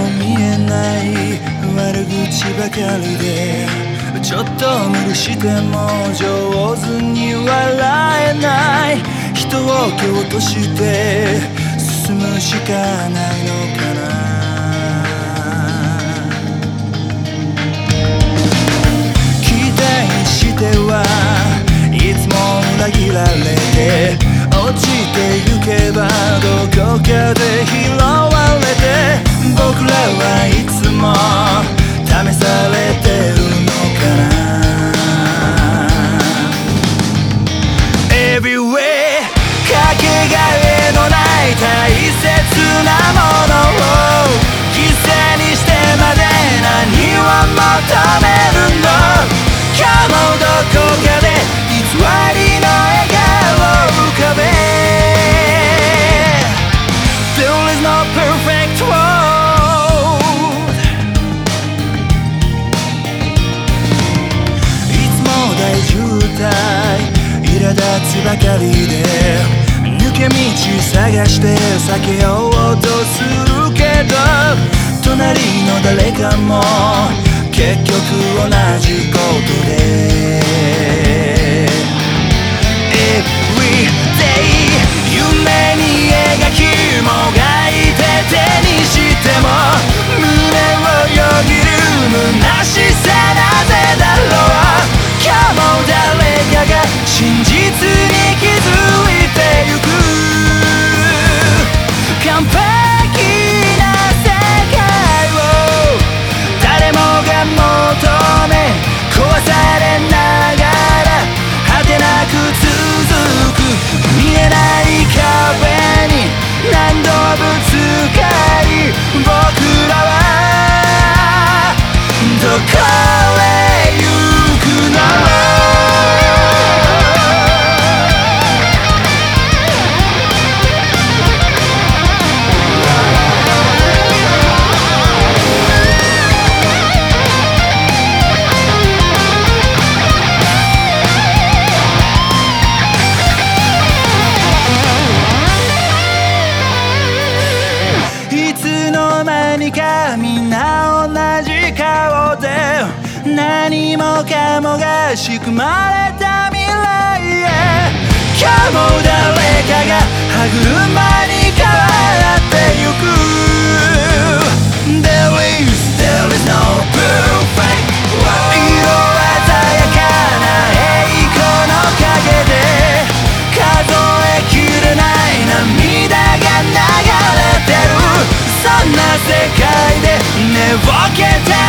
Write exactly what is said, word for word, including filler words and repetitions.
見えない悪口ばかりで、ちょっと無理しても上手に笑えない。人を蹴落として進むしかないのかな。期待してはいつも裏切られて、落ちてゆけばどこかで拾われて、僕らはいつも試されてるのかな。 Everywhere かけがえのない大切なものを犠牲にしてまで何を求めるの。かもどこかで偽りの笑顔を浮かべ、 There is no perfect world。 いつも大渋滞苛立つばかりで、抜け道探して避けようとするけど、隣の誰かも結局同じことで Everyday 夢に描きもがいて手にしても胸をよぎる虚しさ、なぜだろう。かも誰かが真実に気づいてゆく。完璧な世界を誰もが求め、壊されながら果てなく続く見えない壁に何度ぶつかり、僕らはどこへ行くの。いつの間にかみんな同じ顔で、何もかもが仕組まれた未来へ。かも誰かが歯車に変わってゆく。 There is, there is no perfect world。 色鮮やかな栄光の陰で数えきれない涙が流れてる。そんな世界で寝ぼけて